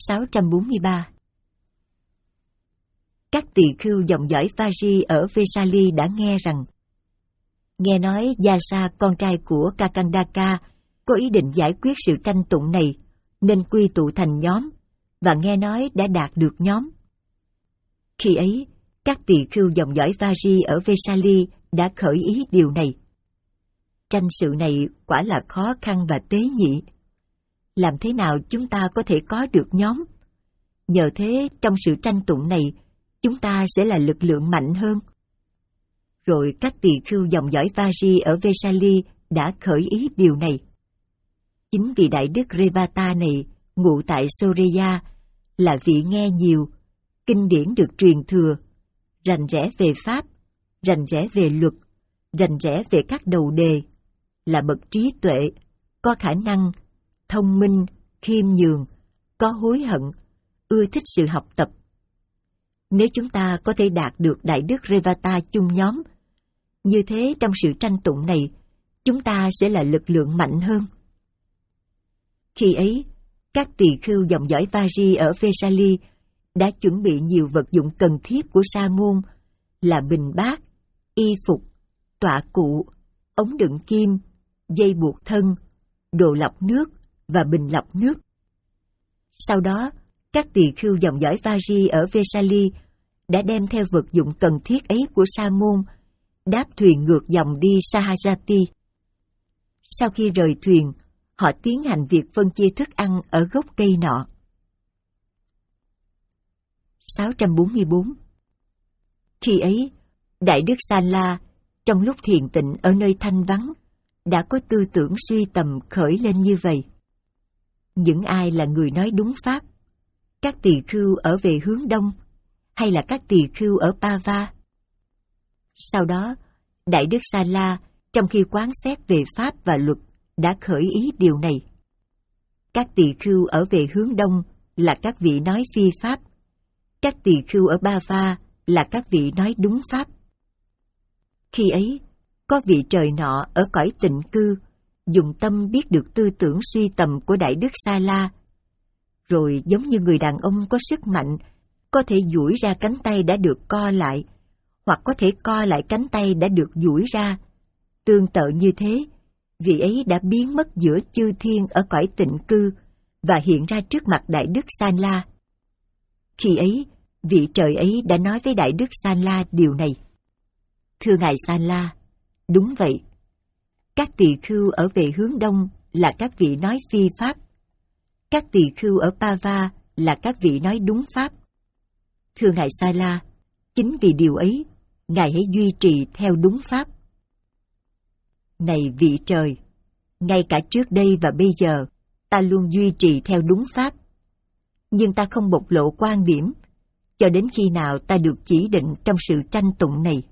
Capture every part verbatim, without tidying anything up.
sáu trăm bốn mươi ba. Các tỳ khưu dòng dõi Vaji ở Vesali đã nghe rằng nghe nói Yasa, con trai của Kakandaka, có ý định giải quyết sự tranh tụng này nên quy tụ thành nhóm, và nghe nói đã đạt được nhóm. Khi ấy, các tỳ khưu dòng dõi Vaji ở Vesali đã khởi ý điều này. Tranh sự này quả là khó khăn và tế nhị. Làm thế nào chúng ta có thể có được nhóm? Nhờ thế, trong sự tranh tụng này, chúng ta sẽ là lực lượng mạnh hơn. Rồi các tỳ khưu dòng dõi Vaji ở Vesali đã khởi ý điều này. Chính vì Đại Đức Revata này ngụ tại Soreya là vị nghe nhiều, kinh điển được truyền thừa, rành rẽ về pháp, rành rẽ về luật, rành rẽ về các đầu đề, là bậc trí tuệ, có khả năng, thông minh, khiêm nhường, có hối hận, ưa thích sự học tập. Nếu chúng ta có thể đạt được Đại Đức Revata chung nhóm, như thế trong sự tranh tụng này, chúng ta sẽ là lực lượng mạnh hơn. Khi ấy, các tỳ khưu dòng dõi Vaji ở Vesali đã chuẩn bị nhiều vật dụng cần thiết của sa môn là bình bát, y phục, tọa cụ, ống đựng kim, dây buộc thân, đồ lọc nước và bình lọc nước. Sau đó, các tỳ khưu dòng dõi Vaji ở Vesali đã đem theo vật dụng cần thiết ấy của sa môn, đáp thuyền ngược dòng đi Sahajati. Sau khi rời thuyền, họ tiến hành việc phân chia thức ăn ở gốc cây nọ. sáu trăm bốn mươi bốn. Khi ấy, Đại Đức Sala, trong lúc thiền tịnh ở nơi thanh vắng, đã có tư tưởng suy tầm khởi lên như vậy. Những ai là người nói đúng pháp? Các tỳ khưu ở về hướng đông, hay là các tỳ khưu ở Pava? Sau đó, Đại Đức Sala, trong khi quán xét về pháp và luật, đã khởi ý điều này. Các tỳ khưu ở về hướng đông là các vị nói phi pháp. Các tỳ khưu ở Pava là các vị nói đúng pháp. Khi ấy, có vị trời nọ ở cõi tịnh cư, dùng tâm biết được tư tưởng suy tầm của Đại Đức Sala. Rồi giống như người đàn ông có sức mạnh, có thể duỗi ra cánh tay đã được co lại, hoặc có thể co lại cánh tay đã được duỗi ra. Tương tự như thế, vị ấy đã biến mất giữa chư thiên ở cõi tịnh cư và hiện ra trước mặt Đại Đức Sala. Khi ấy, vị trời ấy đã nói với Đại Đức Sala điều này. Thưa Ngài Sala, đúng vậy. Các tỳ khưu ở về hướng đông là các vị nói phi pháp. Các tỳ khưu ở Pava là các vị nói đúng pháp. Thưa Ngài Sala, chính vì điều ấy, Ngài hãy duy trì theo đúng pháp. Này vị trời, ngay cả trước đây và bây giờ, ta luôn duy trì theo đúng pháp. Nhưng ta không bộc lộ quan điểm, cho đến khi nào ta được chỉ định trong sự tranh tụng này.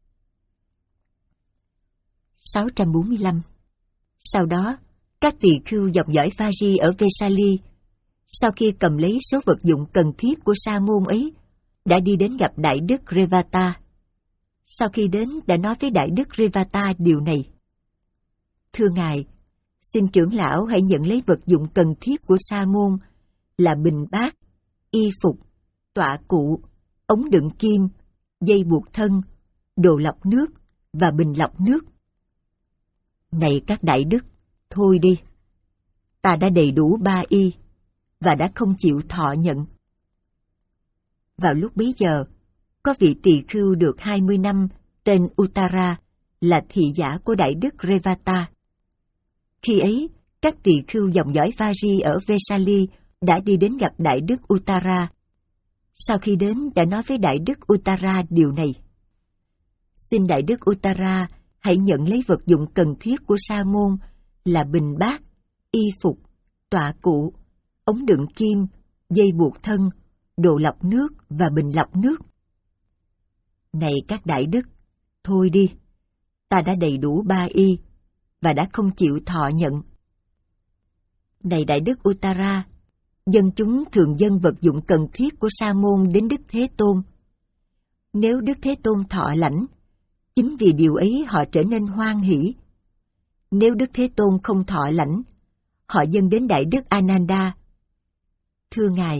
sáu trăm bốn mươi lăm. Sau đó, các tỳ khưu dòng dõi Vaji ở Vesali, sau khi cầm lấy số vật dụng cần thiết của sa môn ấy, đã đi đến gặp Đại Đức Revata. Sau khi đến, đã nói với Đại Đức Revata điều này. Thưa Ngài, xin trưởng lão hãy nhận lấy vật dụng cần thiết của sa môn là bình bát, y phục, tọa cụ, ống đựng kim, dây buộc thân, đồ lọc nước và bình lọc nước. Này các đại đức, thôi đi. Ta đã đầy đủ ba y và đã không chịu thọ nhận. Vào lúc bấy giờ, có vị tỳ khưu được hai mươi năm tên Uttara là thị giả của Đại Đức Revata. Khi ấy, các tỳ khưu dòng dõi Vaji ở Vesali đã đi đến gặp Đại Đức Uttara. Sau khi đến, đã nói với Đại Đức Uttara điều này. Xin Đại Đức Uttara hãy nhận lấy vật dụng cần thiết của sa môn là bình bát, y phục, tọa cụ, ống đựng kim, dây buộc thân, đồ lọc nước và bình lọc nước. Này các đại đức, thôi đi. Ta đã đầy đủ ba y và đã không chịu thọ nhận. Này Đại Đức Uttara, dân chúng thường dâng vật dụng cần thiết của sa môn đến Đức Thế Tôn. Nếu Đức Thế Tôn thọ lãnh, chính vì điều ấy họ trở nên hoan hỷ. Nếu Đức Thế Tôn không thọ lãnh, họ dâng đến Đại Đức Ananda. Thưa Ngài,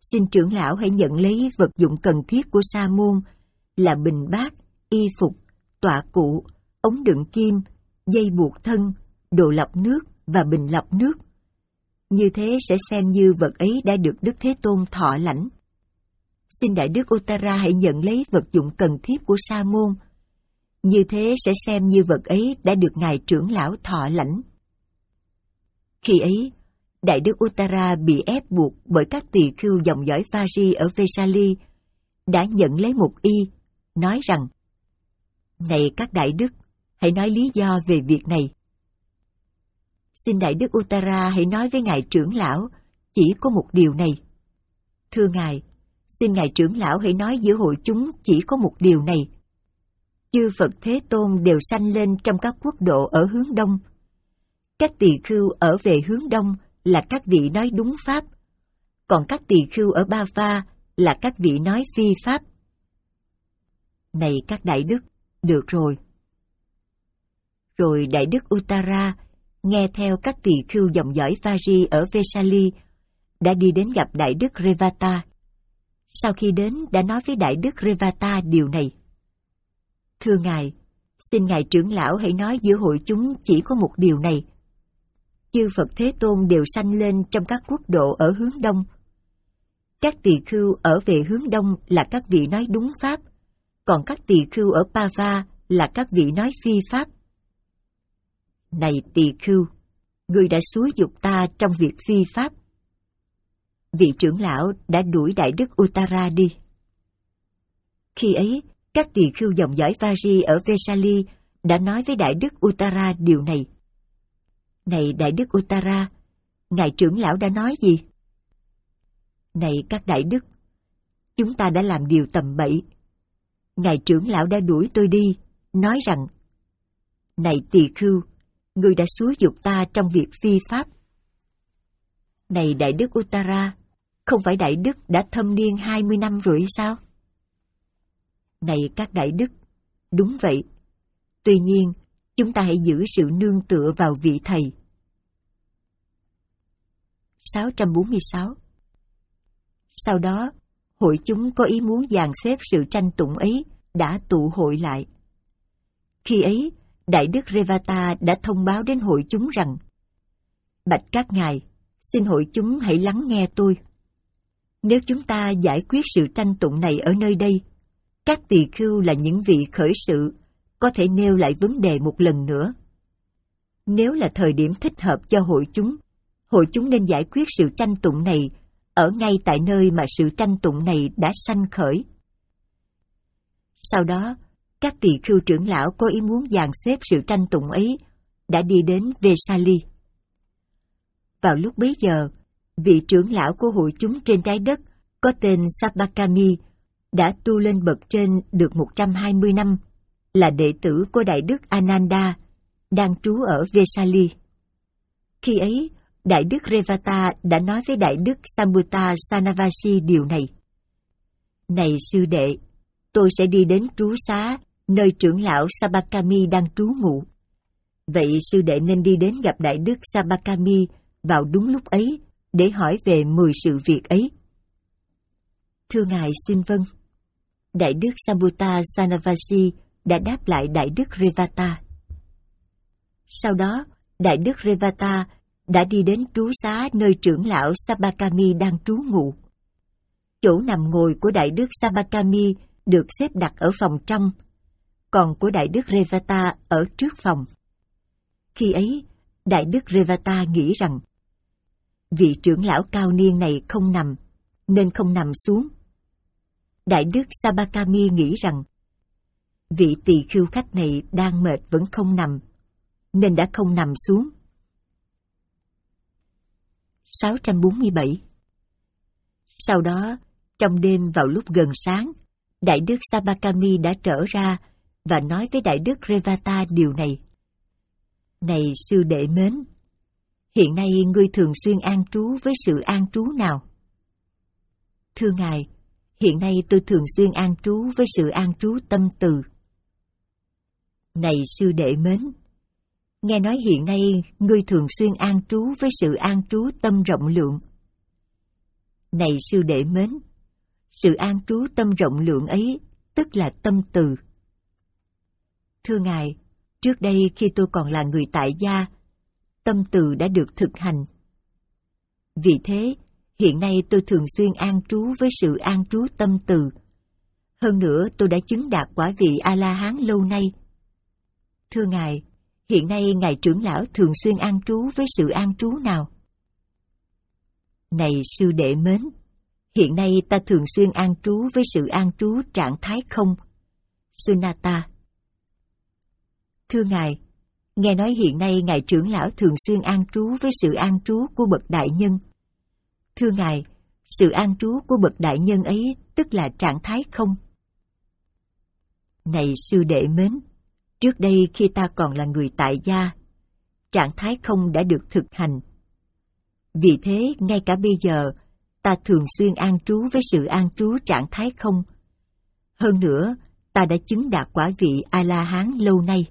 xin trưởng lão hãy nhận lấy vật dụng cần thiết của sa môn là bình bát, y phục, tọa cụ, ống đựng kim, dây buộc thân, đồ lọc nước và bình lọc nước. Như thế sẽ xem như vật ấy đã được Đức Thế Tôn thọ lãnh. Xin Đại Đức Uttara hãy nhận lấy vật dụng cần thiết của sa môn. Như thế sẽ xem như vật ấy đã được Ngài trưởng lão thọ lãnh. Khi ấy, Đại Đức Uttara bị ép buộc bởi các tỳ khưu dòng dõi Pha-ri ở Vesali, đã nhận lấy một y, nói rằng: Này các đại đức, hãy nói lý do về việc này. Xin Đại Đức Uttara hãy nói với Ngài trưởng lão chỉ có một điều này. Thưa Ngài, xin Ngài trưởng lão hãy nói giữa hội chúng chỉ có một điều này. Chư Phật Thế Tôn đều sanh lên trong các quốc độ ở hướng đông. Các tỳ khưu ở về hướng đông là các vị nói đúng pháp, còn các tỳ khưu ở Ba Pha là các vị nói phi pháp. Này các đại đức, được rồi. Rồi Đại Đức Uttara nghe theo các tỳ khưu dòng dõi Pha-ri ở Vesali, đã đi đến gặp Đại Đức Revata. Sau khi đến đã nói với Đại Đức Revata điều này. Thưa Ngài, xin Ngài trưởng lão hãy nói giữa hội chúng chỉ có một điều này. Chư Phật Thế Tôn đều sanh lên trong các quốc độ ở hướng đông. Các tỳ khưu ở về hướng đông là các vị nói đúng pháp, còn các tỳ khưu ở Pava là các vị nói phi pháp. Này tỳ khưu, ngươi đã xúi giục ta trong việc phi pháp. Vị trưởng lão đã đuổi Đại Đức Uttara đi. Khi ấy, các tỳ khưu dòng dõi Pha-ri ở Vesali đã nói với Đại Đức Uttara điều này. Này Đại Đức Uttara, Ngài trưởng lão đã nói gì? Này các đại đức, chúng ta đã làm điều tầm bậy. Ngài trưởng lão đã đuổi tôi đi, nói rằng: Này tỳ khưu, ngươi đã xúi giục ta trong việc phi pháp. Này Đại Đức Uttara, không phải Đại Đức đã thâm niên hai mươi năm rồi sao? Này các đại đức, đúng vậy. Tuy nhiên, chúng ta hãy giữ sự nương tựa vào vị thầy. sáu trăm bốn mươi sáu. Sau đó, hội chúng có ý muốn dàn xếp sự tranh tụng ấy đã tụ hội lại. Khi ấy, Đại Đức Revata đã thông báo đến hội chúng rằng: Bạch các ngài, xin hội chúng hãy lắng nghe tôi. Nếu chúng ta giải quyết sự tranh tụng này ở nơi đây, các tỳ khưu là những vị khởi sự có thể nêu lại vấn đề một lần nữa. Nếu là thời điểm thích hợp cho hội chúng, hội chúng nên giải quyết sự tranh tụng này ở ngay tại nơi mà sự tranh tụng này đã sanh khởi. Sau đó, các tỳ khưu trưởng lão có ý muốn dàn xếp sự tranh tụng ấy đã đi đến Vesali. Vào lúc bấy giờ, vị trưởng lão của hội chúng trên trái đất có tên Sabakami đã tu lên bậc trên được một trăm hai mươi năm, là đệ tử của Đại Đức Ananda, đang trú ở Vesali. Khi ấy, Đại Đức Revata đã nói với Đại Đức Sambutta Sanavasi điều này. Này sư đệ, tôi sẽ đi đến trú xá, nơi trưởng lão Sabakami đang trú ngụ. Vậy sư đệ nên đi đến gặp Đại Đức Sabakami vào đúng lúc ấy, để hỏi về mười sự việc ấy. Thưa ngài, xin vâng. Đại Đức Sambutta Sanavasi đã đáp lại Đại Đức Revata. Sau đó, Đại Đức Revata đã đi đến trú xá nơi trưởng lão Sabakami đang trú ngụ. Chỗ nằm ngồi của Đại Đức Sabakami được xếp đặt ở phòng trong, còn của Đại Đức Revata ở trước phòng. Khi ấy, Đại Đức Revata nghĩ rằng vị trưởng lão cao niên này không nằm, nên không nằm xuống. Đại Đức Sabakami nghĩ rằng vị tỳ khưu khách này đang mệt vẫn không nằm, nên đã không nằm xuống. sáu trăm bốn mươi bảy. Sau đó, trong đêm vào lúc gần sáng, Đại Đức Sabakami đã trở ra và nói với Đại Đức Revata điều này. Này sư đệ mến, hiện nay ngươi thường xuyên an trú với sự an trú nào? Thưa ngài, hiện nay tôi thường xuyên an trú với sự an trú tâm từ. Này sư đệ mến, nghe nói hiện nay ngươi thường xuyên an trú với sự an trú tâm rộng lượng. Này sư đệ mến, sự an trú tâm rộng lượng ấy tức là tâm từ. Thưa Ngài, trước đây khi tôi còn là người tại gia, tâm từ đã được thực hành. Vì thế, hiện nay tôi thường xuyên an trú với sự an trú tâm từ. Hơn nữa, tôi đã chứng đạt quả vị A-la-hán lâu nay. Thưa Ngài, hiện nay Ngài trưởng lão thường xuyên an trú với sự an trú nào? Này sư đệ mến, hiện nay ta thường xuyên an trú với sự an trú trạng thái không, Sunnata. Thưa Ngài, nghe nói hiện nay Ngài trưởng lão thường xuyên an trú với sự an trú của bậc đại nhân. Thưa Ngài, sự an trú của bậc đại nhân ấy tức là trạng thái không. Này sư đệ mến, trước đây khi ta còn là người tại gia, trạng thái không đã được thực hành. Vì thế, ngay cả bây giờ, ta thường xuyên an trú với sự an trú trạng thái không. Hơn nữa, ta đã chứng đạt quả vị A-la-hán lâu nay.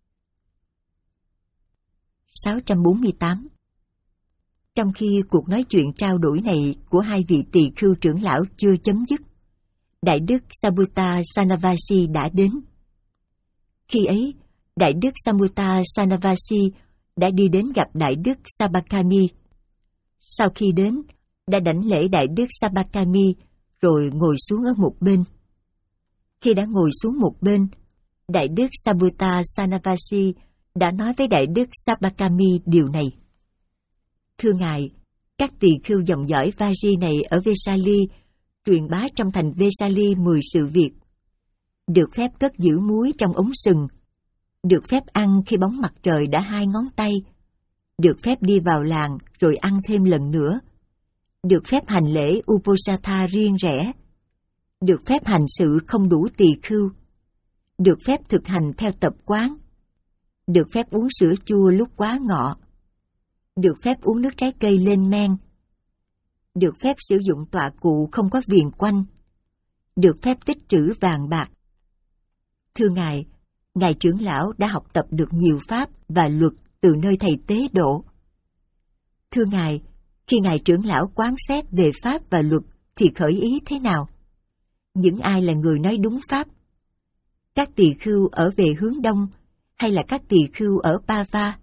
sáu trăm bốn mươi tám. Trong khi cuộc nói chuyện trao đổi này của hai vị tỳ khưu trưởng lão chưa chấm dứt, Đại đức Samutta Sanavasi đã đến. Khi ấy, Đại đức Samutta Sanavasi đã đi đến gặp Đại đức Sabakami. Sau khi đến, đã đảnh lễ Đại đức Sabakami rồi ngồi xuống ở một bên. Khi đã ngồi xuống một bên, Đại đức Samutta Sanavasi đã nói với Đại đức Sabakami điều này. Thưa Ngài, các tỳ khưu dòng dõi Vaji này ở Vesali truyền bá trong thành Vesali mười sự việc. Được phép cất giữ muối trong ống sừng, được phép ăn khi bóng mặt trời đã hai ngón tay, được phép đi vào làng rồi ăn thêm lần nữa, được phép hành lễ Uposatha riêng rẽ, được phép hành sự không đủ tỳ khưu, được phép thực hành theo tập quán, được phép uống sữa chua lúc quá ngọ, được phép uống nước trái cây lên men, được phép sử dụng tọa cụ không có viền quanh, được phép tích trữ vàng bạc. Thưa Ngài, Ngài trưởng lão đã học tập được nhiều pháp và luật từ nơi thầy Tế Độ. Thưa Ngài, khi Ngài trưởng lão quán xét về pháp và luật thì khởi ý thế nào? Những ai là người nói đúng pháp? Các tỳ khưu ở về hướng đông hay là các tỳ khưu ở Pava?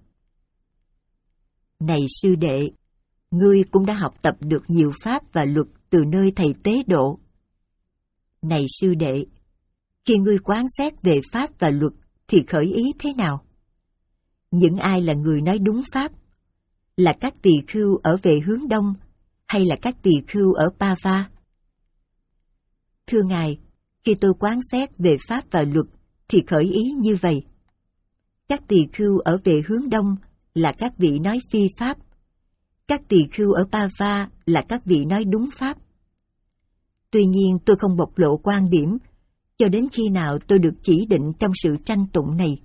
Này sư đệ, ngươi cũng đã học tập được nhiều pháp và luật từ nơi thầy Tế Độ. Này sư đệ, khi ngươi quán xét về pháp và luật thì khởi ý thế nào? Những ai là người nói đúng pháp? Là các tỳ khưu ở về hướng đông hay là các tỳ khưu ở Pava? Thưa Ngài, khi tôi quán xét về pháp và luật thì khởi ý như vậy. Các tỳ khưu ở về hướng đông là các vị nói phi pháp. Các tỳ khưu ở Pava là các vị nói đúng pháp. Tuy nhiên tôi không bộc lộ quan điểm cho đến khi nào tôi được chỉ định trong sự tranh tụng này.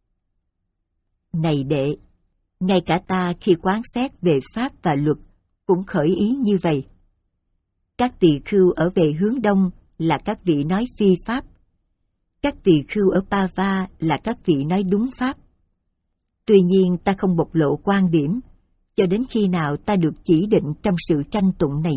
Này đệ, ngay cả ta khi quán xét về pháp và luật cũng khởi ý như vậy. Các tỳ khưu ở về hướng đông là các vị nói phi pháp. Các tỳ khưu ở Pava là các vị nói đúng pháp. Tuy nhiên ta không bộc lộ quan điểm cho đến khi nào ta được chỉ định trong sự tranh tụng này.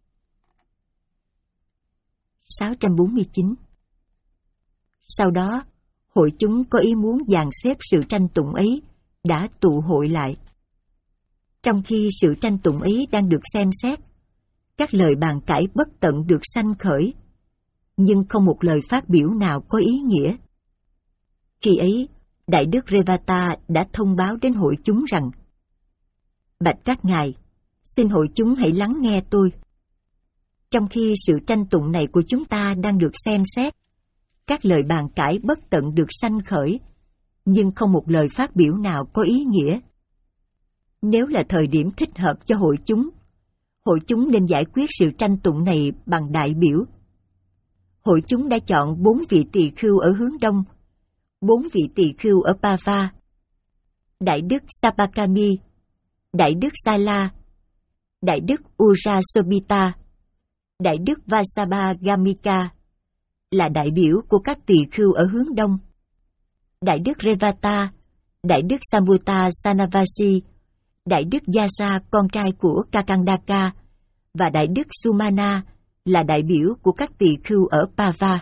sáu trăm bốn mươi chín. Sau đó, hội chúng có ý muốn dàn xếp sự tranh tụng ấy đã tụ hội lại. Trong khi sự tranh tụng ấy đang được xem xét, các lời bàn cãi bất tận được sanh khởi, nhưng không một lời phát biểu nào có ý nghĩa. Khi ấy, Đại đức Revata đã thông báo đến hội chúng rằng: Bạch các ngài, xin hội chúng hãy lắng nghe tôi. Trong khi sự tranh tụng này của chúng ta đang được xem xét, các lời bàn cãi bất tận được sanh khởi, nhưng không một lời phát biểu nào có ý nghĩa. Nếu là thời điểm thích hợp cho hội chúng, hội chúng nên giải quyết sự tranh tụng này bằng đại biểu. Hội chúng đã chọn bốn vị tỳ khưu ở hướng đông, bốn vị tỳ khưu ở Pava, Đại đức Sapakami, Đại đức Sala, Đại đức Urasobita, Đại đức Vasabha Gamika là đại biểu của các tỳ khưu ở hướng đông. Đại đức Revata, Đại đức Samutta Sanavasi, Đại đức Yasa con trai của Kakandaka và Đại đức Sumana là đại biểu của các tỳ khưu ở Pava.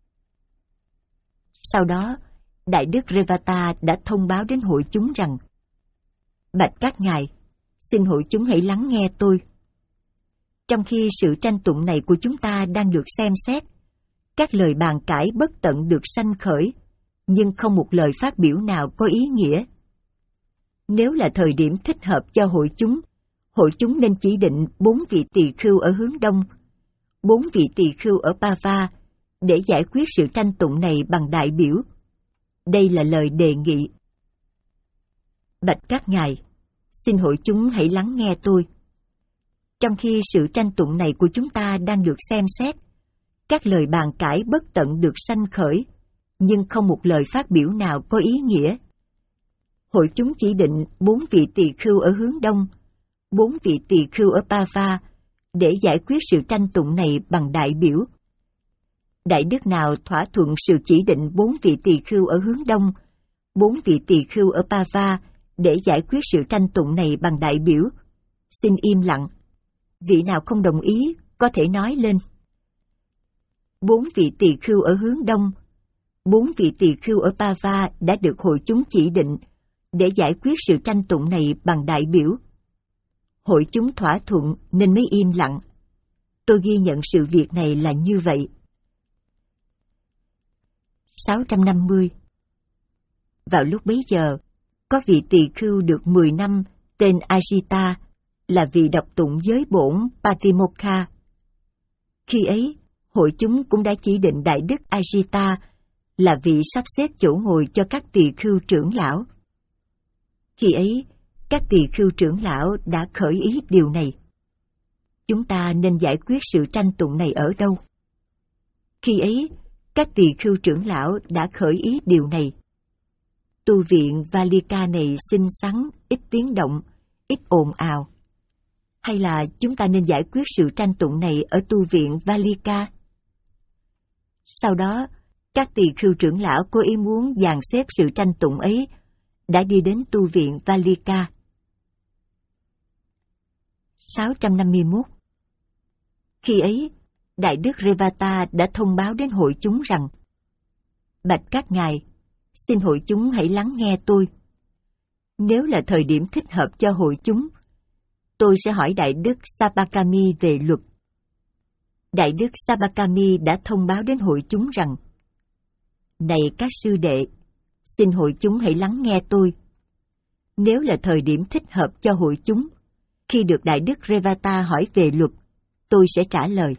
Sau đó, Đại đức Revata đã thông báo đến hội chúng rằng: Bạch các ngài, xin hội chúng hãy lắng nghe tôi. Trong khi sự tranh tụng này của chúng ta đang được xem xét, các lời bàn cãi bất tận được sanh khởi, nhưng không một lời phát biểu nào có ý nghĩa. Nếu là thời điểm thích hợp cho hội chúng, hội chúng nên chỉ định bốn vị tỳ khưu ở hướng đông, bốn vị tỳ khưu ở Pava để giải quyết sự tranh tụng này bằng đại biểu. Đây là lời đề nghị. Bạch các ngài, xin hội chúng hãy lắng nghe tôi. Trong khi sự tranh tụng này của chúng ta đang được xem xét, các lời bàn cãi bất tận được sanh khởi, nhưng không một lời phát biểu nào có ý nghĩa. Hội chúng chỉ định bốn vị tỳ khưu ở hướng đông, bốn vị tỳ khưu ở Pava để giải quyết sự tranh tụng này bằng đại biểu. Đại đức nào thỏa thuận sự chỉ định bốn vị tỳ khưu ở hướng đông, bốn vị tỳ khưu ở Pava để giải quyết sự tranh tụng này bằng đại biểu, xin im lặng. Vị nào không đồng ý có thể nói lên. Bốn vị tỳ khưu ở hướng đông, bốn vị tỳ khưu ở Pava đã được hội chúng chỉ định để giải quyết sự tranh tụng này bằng đại biểu. Hội chúng thỏa thuận nên mới im lặng. Tôi ghi nhận sự việc này là như vậy. sáu trăm năm mươi. Vào lúc bấy giờ, có vị tỳ khưu được mười năm tên Ajita là vị đọc tụng giới bổn Patimokkha. Khi ấy, hội chúng cũng đã chỉ định Đại đức Ajita là vị sắp xếp chỗ ngồi cho các tỳ khưu trưởng lão. Khi ấy, các tỳ khưu trưởng lão đã khởi ý điều này. Chúng ta nên giải quyết sự tranh tụng này ở đâu? Khi ấy, các tỳ khưu trưởng lão đã khởi ý điều này. Tu viện Valika này xinh xắn, ít tiếng động, ít ồn ào. Hay là chúng ta nên giải quyết sự tranh tụng này ở tu viện Valika? Sau đó, các tỳ khưu trưởng lão có ý muốn dàn xếp sự tranh tụng ấy, đã đi đến tu viện Valika. sáu trăm năm mươi mốt. Khi ấy, Đại đức Revata đã thông báo đến hội chúng rằng: Bạch các ngài, xin hội chúng hãy lắng nghe tôi. Nếu là thời điểm thích hợp cho hội chúng, tôi sẽ hỏi Đại đức Sabakami về luật. Đại đức Sabakami đã thông báo đến hội chúng rằng: Này các sư đệ, xin hội chúng hãy lắng nghe tôi. Nếu là thời điểm thích hợp cho hội chúng, khi được Đại đức Revata hỏi về luật, tôi sẽ trả lời.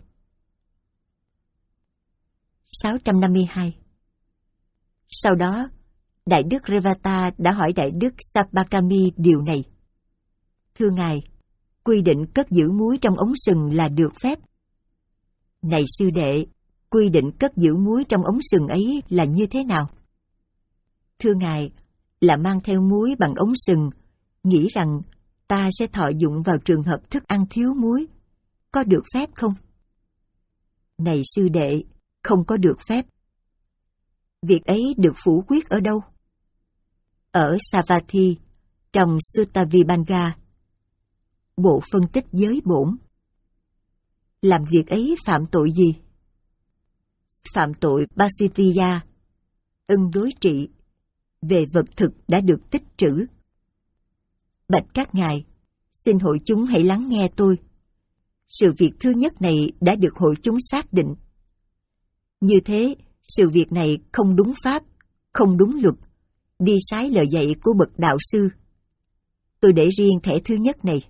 sáu trăm năm mươi hai. Sau đó, Đại đức Revata đã hỏi Đại đức Sabakami điều này. Thưa ngài, quy định cất giữ muối trong ống sừng là được phép. Này sư đệ, quy định cất giữ muối trong ống sừng ấy là như thế nào? Thưa ngài, là mang theo muối bằng ống sừng, nghĩ rằng ta sẽ thọ dụng vào trường hợp thức ăn thiếu muối. Có được phép không? Này sư đệ, không có được phép. Việc ấy được phủ quyết ở đâu? Ở Savatthi, trong Sutta Vibhanga, bộ phân tích giới bổn. Làm việc ấy phạm tội gì? Phạm tội Pasitiya, ưng đối trị, về vật thực đã được tích trữ. Bạch các ngài, xin hội chúng hãy lắng nghe tôi. Sự việc thứ nhất này đã được hội chúng xác định. Như thế, sự việc này không đúng pháp, không đúng luật, đi trái lời dạy của bậc đạo sư. Tôi để riêng thẻ thứ nhất này.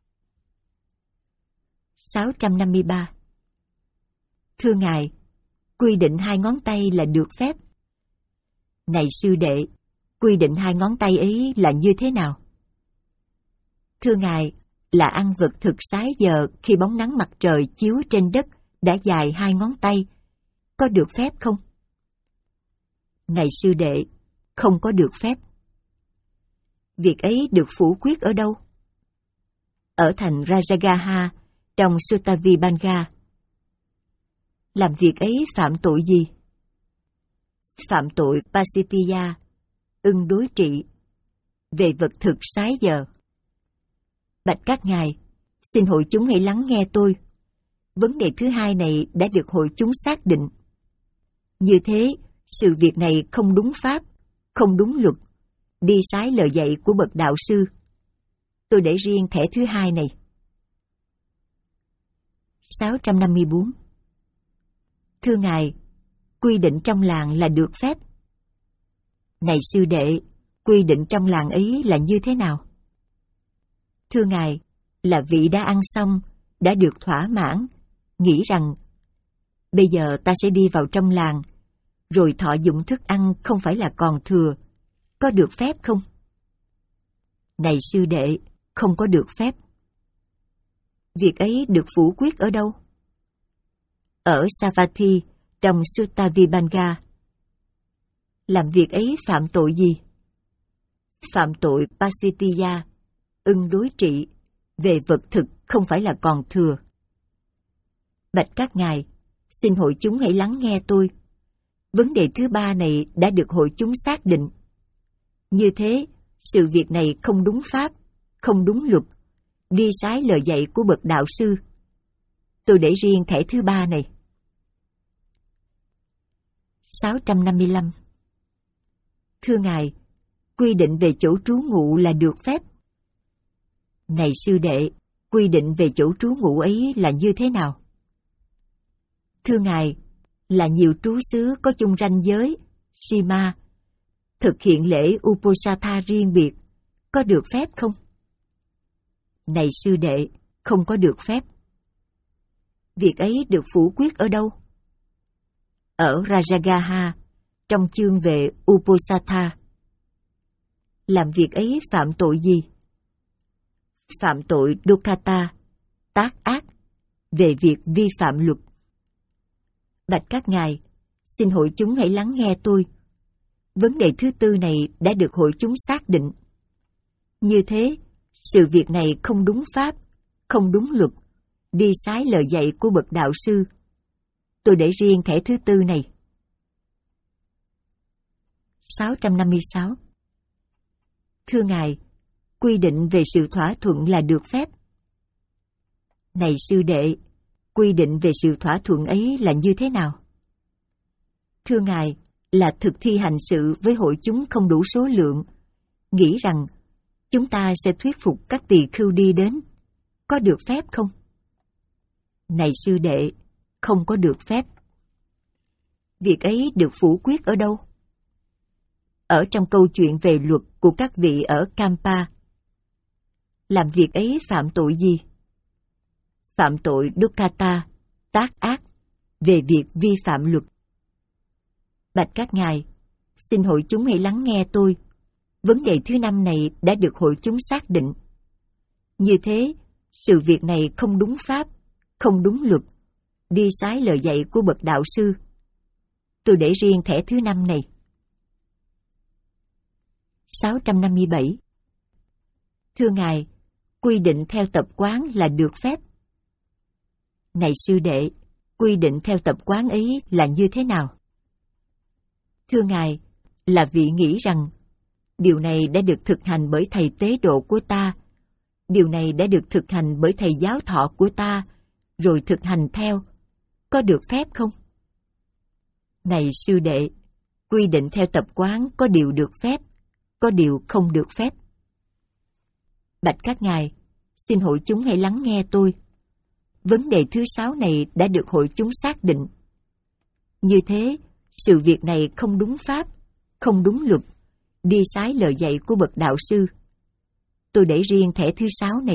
sáu trăm năm mươi ba. Thưa ngài, quy định hai ngón tay là được phép. Này sư đệ, quy định hai ngón tay ấy là như thế nào? Thưa ngài, là ăn vật thực sái giờ khi bóng nắng mặt trời chiếu trên đất đã dài hai ngón tay. Có được phép không? Này sư đệ, không có được phép. Việc ấy được phủ quyết ở đâu? Ở thành Rajagaha, trong Sutta Vibhanga. Làm việc ấy phạm tội gì? Phạm tội Pasitiya, ưng đối trị, về vật thực sái giờ. Bạch các ngài, Xin hội chúng hãy lắng nghe tôi. Vấn đề thứ hai này đã được hội chúng xác định. Như thế, sự việc này không đúng pháp, không đúng luật, đi trái lời dạy của bậc đạo sư. Tôi để riêng thẻ thứ hai này. sáu trăm năm mươi bốn. Thưa Ngài, quy định trong làng là được phép. Này sư đệ, quy định trong làng ấy là như thế nào? Thưa Ngài, là vị đã ăn xong, đã được thỏa mãn, nghĩ rằng bây giờ ta sẽ đi vào trong làng, rồi thọ dụng thức ăn không phải là còn thừa, có được phép không? Này sư đệ, không có được phép. Việc ấy được phủ quyết ở đâu? Ở Savatthi, trong Sutta Vibhanga. Làm việc ấy phạm tội gì? Phạm tội Pasitiya, ưng đối trị, về vật thực không phải là còn thừa. Bạch các ngài, xin hội chúng hãy lắng nghe tôi. Vấn đề thứ ba này đã được hội chúng xác định. Như thế, sự việc này không đúng pháp, không đúng luật, đi trái lời dạy của bậc đạo sư. Tôi để riêng thẻ thứ ba này. sáu trăm năm mươi lăm. Thưa Ngài, quy định về chỗ trú ngụ là được phép. Này sư đệ, quy định về chỗ trú ngụ ấy là như thế nào? Thưa Ngài, là nhiều trú xứ có chung ranh giới, Sima, thực hiện lễ Uposatha riêng biệt, có được phép không? Này sư đệ, không có được phép. Việc ấy được phủ quyết ở đâu? Ở Rajagaha, trong chương về Uposatha. Làm việc ấy phạm tội gì? Phạm tội Dukkata, tác ác, về việc vi phạm luật. Bạch các ngài, xin hội chúng hãy lắng nghe tôi. Vấn đề thứ tư này đã được hội chúng xác định. Như thế, sự việc này không đúng pháp, không đúng luật, đi trái lời dạy của bậc đạo sư. Tôi để riêng thẻ thứ tư này. sáu trăm năm mươi sáu. Thưa Ngài, quy định về sự thỏa thuận là được phép. Này sư đệ, quy định về sự thỏa thuận ấy là như thế nào? Thưa Ngài, là thực thi hành sự với hội chúng không đủ số lượng, nghĩ rằng chúng ta sẽ thuyết phục các tỳ khưu đi đến, có được phép không? Này sư đệ, không có được phép. Việc ấy được phủ quyết ở đâu? Ở trong câu chuyện về luật của các vị ở Kampa. Làm việc ấy phạm tội gì? Phạm tội Dukkata, tác ác, về việc vi phạm luật. Bạch các ngài, xin hội chúng hãy lắng nghe tôi. Vấn đề thứ năm này đã được hội chúng xác định. Như thế, sự việc này không đúng pháp, không đúng luật, đi trái lời dạy của bậc đạo sư. Tôi để riêng thẻ thứ năm này. sáu trăm năm mươi bảy. Thưa Ngài, quy định theo tập quán là được phép. Này sư đệ, quy định theo tập quán ấy là như thế nào? Thưa Ngài, là vị nghĩ rằng điều này đã được thực hành bởi thầy tế độ của ta, điều này đã được thực hành bởi thầy giáo thọ của ta, rồi thực hành theo, có được phép không? Này sư đệ, quy định theo tập quán có điều được phép, có điều không được phép. Bạch các ngài, xin hội chúng hãy lắng nghe tôi. Vấn đề thứ sáu này đã được hội chúng xác định. Như thế, sự việc này không đúng pháp, không đúng luật, đi trái lời dạy của bậc đạo sư. Tôi để riêng thẻ thứ sáu này.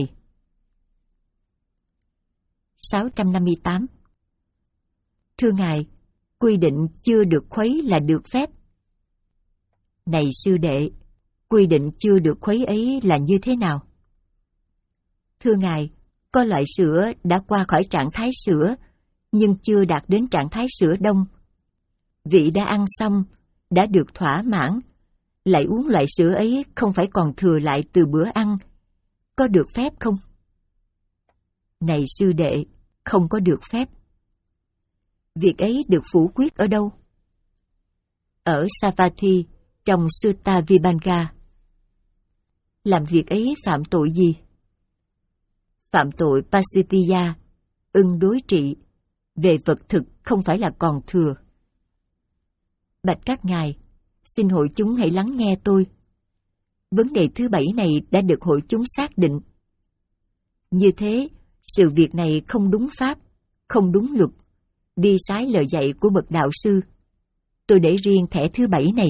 sáu trăm năm mươi tám. Thưa Ngài, quy định chưa được khuấy là được phép. Này sư đệ, quy định chưa được khuấy ấy là như thế nào? Thưa Ngài, có loại sữa đã qua khỏi trạng thái sữa, nhưng chưa đạt đến trạng thái sữa đông. Vị đã ăn xong, đã được thỏa mãn, lại uống loại sữa ấy không phải còn thừa lại từ bữa ăn, có được phép không? Này sư đệ, không có được phép. Việc ấy được phủ quyết ở đâu? Ở Savatthi, trong Sutta Vibhanga. Làm việc ấy phạm tội gì? phạm tội Pasitya, ưng đối trị, về vật thực không phải là còn thừa. Bạch các ngài, xin hội chúng hãy lắng nghe tôi. Vấn đề thứ bảy này đã được hội chúng xác định. Như thế, sự việc này không đúng pháp, không đúng luật, đi trái lời dạy của bậc đạo sư. Tôi để riêng thẻ thứ bảy này.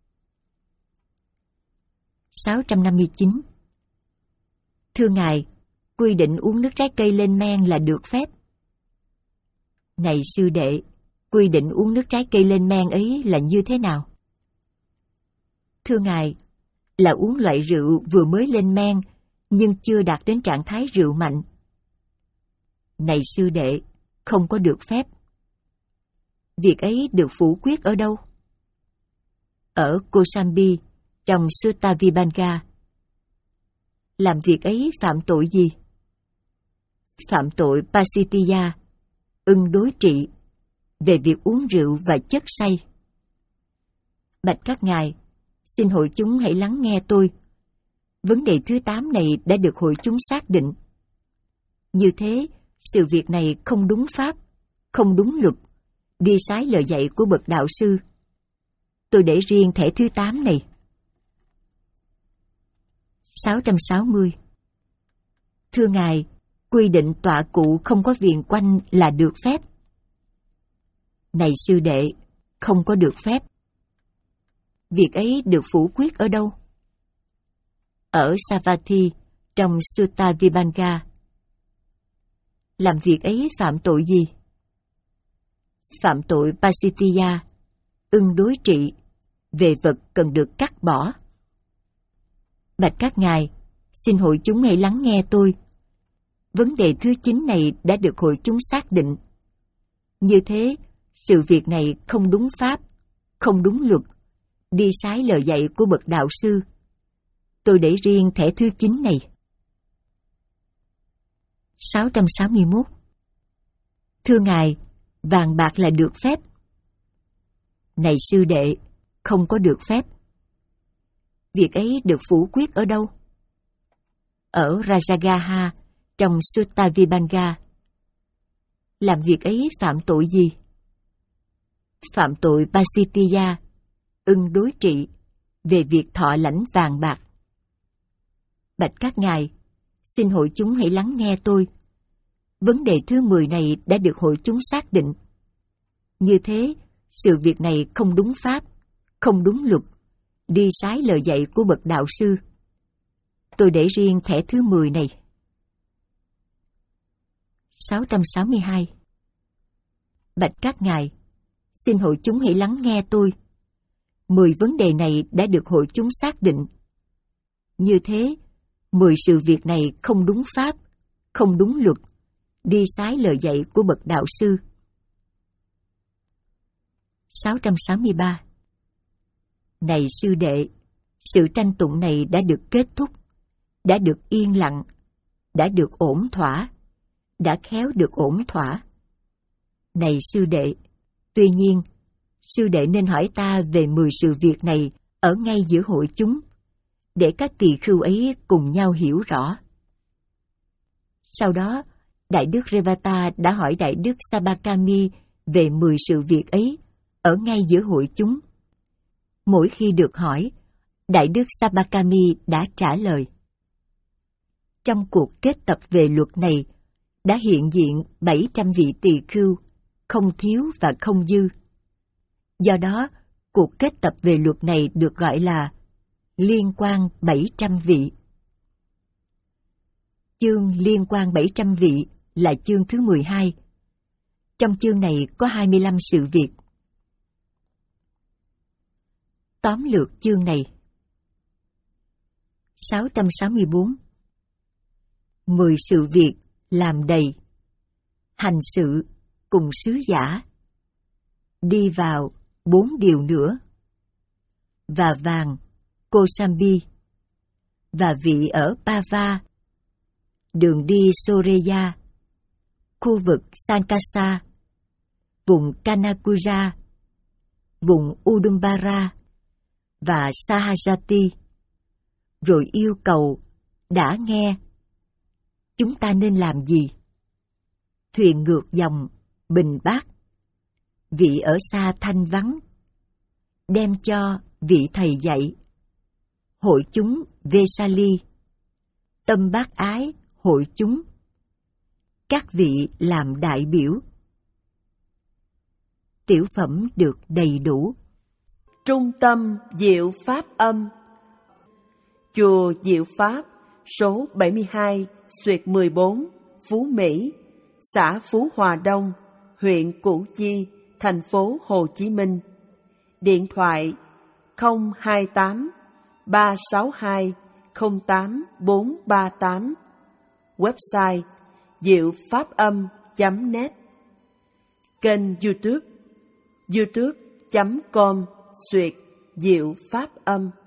sáu trăm năm mươi chín. Thưa ngài, quy định uống nước trái cây lên men là được phép. Này sư đệ, quy định uống nước trái cây lên men ấy là như thế nào? Thưa ngài, là uống loại rượu vừa mới lên men, nhưng chưa đạt đến trạng thái rượu mạnh. Này sư đệ, không có được phép. Việc ấy được phủ quyết ở đâu? Ở Kosambi, trong Sutta Vibhanga. Làm việc ấy phạm tội gì? Phạm tội Pasitya, ưng đối trị, về việc uống rượu và chất say. Bạch các ngài, xin hội chúng hãy lắng nghe tôi. Vấn đề thứ tám này đã được hội chúng xác định. Như thế, sự việc này không đúng pháp, không đúng luật, đi trái lời dạy của bậc đạo sư. Tôi để riêng thẻ thứ tám này. sáu trăm sáu mươi. Thưa ngài, quy định tọa cụ không có viền quanh là được phép. Này sư đệ, không có được phép. Việc ấy được phủ quyết ở đâu? Ở Savatthi, trong Sutta Vibhanga. Làm việc ấy phạm tội gì? Phạm tội Pasitya, ưng đối trị, về vật cần được cắt bỏ. Bạch các ngài, xin hội chúng hãy lắng nghe tôi. Vấn đề thứ chín này đã được hội chúng xác định. Như thế, sự việc này không đúng pháp, không đúng luật, đi trái lời dạy của bậc đạo sư. Tôi để riêng thẻ thứ chín này. sáu trăm sáu mươi mốt. Thưa ngài, vàng bạc là được phép. Này sư đệ, không có được phép. Việc ấy được phủ quyết ở đâu? Ở Rajagaha, trong Sutta Vibhanga. Làm việc ấy phạm tội gì? Phạm tội Pasitya, ưng đối trị, về việc thọ lãnh vàng bạc. Bạch các ngài, xin hội chúng hãy lắng nghe tôi. Vấn đề thứ mười này đã được hội chúng xác định. Như thế, sự việc này không đúng pháp, không đúng luật, đi trái lời dạy của bậc đạo sư. Tôi để riêng thẻ thứ mười này. sáu trăm sáu mươi hai. Bạch các ngài, xin hội chúng hãy lắng nghe tôi. Mười vấn đề này đã được hội chúng xác định. Như thế, mười sự việc này không đúng pháp, không đúng luật, đi trái lời dạy của bậc đạo sư. sáu trăm sáu mươi ba. Này sư đệ, sự tranh tụng này đã được kết thúc, đã được yên lặng, đã được ổn thỏa, đã khéo được ổn thỏa. Này sư đệ, tuy nhiên, sư đệ nên hỏi ta về mười sự việc này ở ngay giữa hội chúng, để các tỳ khưu ấy cùng nhau hiểu rõ. Sau đó, Đại đức Revata đã hỏi Đại đức Sabakami về mười sự việc ấy ở ngay giữa hội chúng. Mỗi khi được hỏi, Đại đức Sabakami đã trả lời. Trong cuộc kết tập về luật này, đã hiện diện bảy trăm vị tỳ khưu, không thiếu và không dư. Do đó, cuộc kết tập về luật này được gọi là liên quan bảy trăm vị. Chương liên quan bảy trăm vị là chương thứ mười hai. Trong chương này có hai mươi lăm sự việc. Tóm lược chương này. sáu trăm sáu mươi bốn. Mười sự việc làm đầy. Hành sự cùng sứ giả. Đi vào bốn điều nữa. Và vàng Kosambi. Và vị ở Pava. Đường đi Soreya. Khu vực Sankasa. Vùng Kanakura. Vùng Udumbara. Và Sahajati. Rồi yêu cầu đã nghe. chúng ta nên làm gì? Thuyền ngược dòng, bình bát. Vị ở xa thanh vắng, đem cho vị thầy dạy. Hội chúng Vesali, tâm bác ái hội chúng. Các vị làm đại biểu. Tiểu phẩm được đầy đủ. Trung tâm Diệu Pháp Âm. Chùa Diệu Pháp, số bảy mươi hai, xuyệt mười bốn, Phú Mỹ, xã Phú Hòa Đông, huyện Củ Chi, thành phố Hồ Chí Minh. Điện thoại không hai tám ba sáu hai không tám bốn ba tám. Website diệu pháp âm chấm net. Kênh YouTube youtube chấm com xuyệt Diệu Pháp Âm.